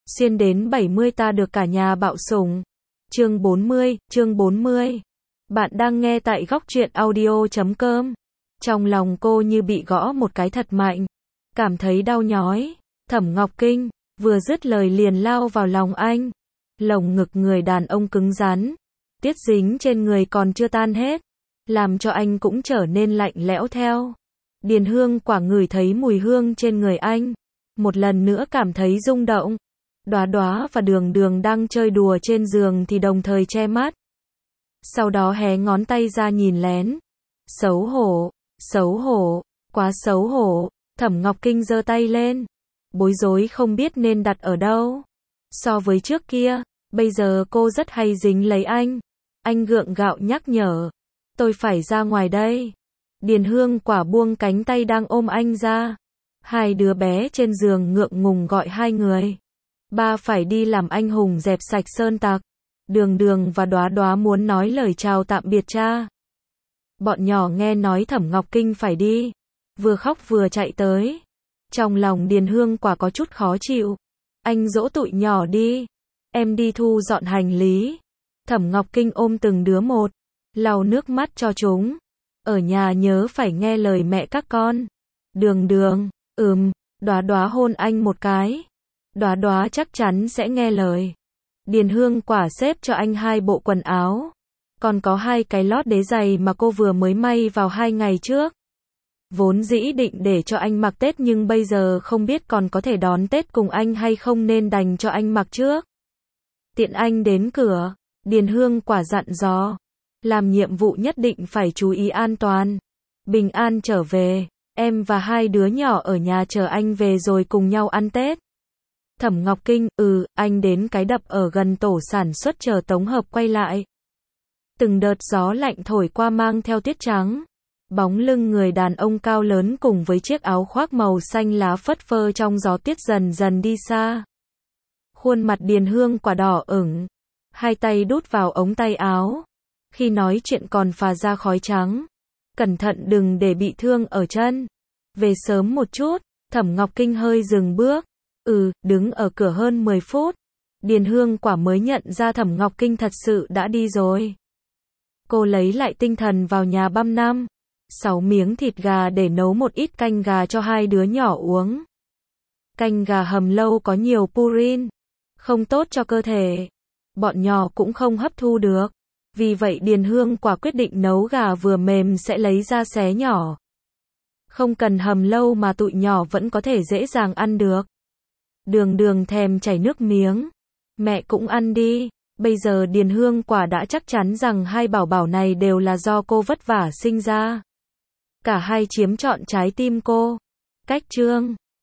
Xuyên đến 70 ta được cả nhà bạo sủng. Chương 40. Bạn đang nghe tại góc truyện audio.com. Trong lòng cô như bị gõ một cái thật mạnh, cảm thấy đau nhói. Thẩm Ngọc Kinh vừa dứt lời liền lao vào lòng anh. Lồng ngực người đàn ông cứng rắn, tiết dính trên người còn chưa tan hết, làm cho anh cũng trở nên lạnh lẽo theo. Điền Hương Quả ngửi thấy mùi hương trên người anh, một lần nữa cảm thấy rung động. Đóa Đóa và Đường Đường đang chơi đùa trên giường thì đồng thời che mắt. Sau đó hé ngón tay ra nhìn lén. Xấu hổ, quá xấu hổ. Thẩm Ngọc Kinh giơ tay lên, bối rối không biết nên đặt ở đâu. So với trước kia, bây giờ cô rất hay dính lấy anh. Anh gượng gạo nhắc nhở, tôi phải ra ngoài đây. Điền Hương Quả buông cánh tay đang ôm anh ra. Hai đứa bé trên giường ngượng ngùng gọi hai người. Ba phải đi làm anh hùng dẹp sạch sơn tặc. Đường Đường và Đóa Đóa muốn nói lời chào tạm biệt cha. Bọn nhỏ nghe nói Thẩm Ngọc Kinh phải đi, vừa khóc vừa chạy tới. Trong lòng Điền Hương Quả có chút khó chịu. Anh dỗ tụi nhỏ đi, em đi thu dọn hành lý. Thẩm Ngọc Kinh ôm từng đứa một, lau nước mắt cho chúng. Ở nhà nhớ phải nghe lời mẹ các con. Đường Đường, Đóa Đóa hôn anh một cái. Đóa Đóa chắc chắn sẽ nghe lời. Điền Hương Quả xếp cho anh 2 bộ quần áo, còn có 2 cái lót đế giày mà cô vừa mới may vào 2 ngày trước. Vốn dĩ định để cho anh mặc Tết nhưng bây giờ không biết còn có thể đón Tết cùng anh hay không nên đành cho anh mặc trước. Tiện anh đến cửa, Điền Hương Quả dặn dò, làm nhiệm vụ nhất định phải chú ý an toàn. Bình an trở về, em và 2 đứa nhỏ ở nhà chờ anh về rồi cùng nhau ăn Tết. Thẩm Ngọc Kinh, anh đến cái đập ở gần tổ sản xuất chờ tổng hợp quay lại. Từng đợt gió lạnh thổi qua mang theo tuyết trắng. Bóng lưng người đàn ông cao lớn cùng với chiếc áo khoác màu xanh lá phất phơ trong gió tuyết dần dần đi xa. Khuôn mặt Điền Hương Quả đỏ ửng, 2 tay đút vào ống tay áo. Khi nói chuyện còn phà ra khói trắng. Cẩn thận đừng để bị thương ở chân. Về sớm một chút. Thẩm Ngọc Kinh hơi dừng bước. Đứng ở cửa hơn 10 phút. Điền Hương Quả mới nhận ra Thẩm Ngọc Kinh thật sự đã đi rồi. Cô lấy lại tinh thần vào nhà băm 6 miếng thịt gà để nấu một ít canh gà cho 2 đứa nhỏ uống. Canh gà hầm lâu có nhiều purin, không tốt cho cơ thể. Bọn nhỏ cũng không hấp thu được. Vì vậy Điền Hương Quả quyết định nấu gà vừa mềm sẽ lấy ra xé nhỏ. Không cần hầm lâu mà tụi nhỏ vẫn có thể dễ dàng ăn được. Đường Đường thèm chảy nước miếng. Mẹ cũng ăn đi. Bây giờ Điền Hương Quả đã chắc chắn rằng 2 bảo bảo này đều là do cô vất vả sinh ra. Cả hai chiếm trọn trái tim cô. Cách chương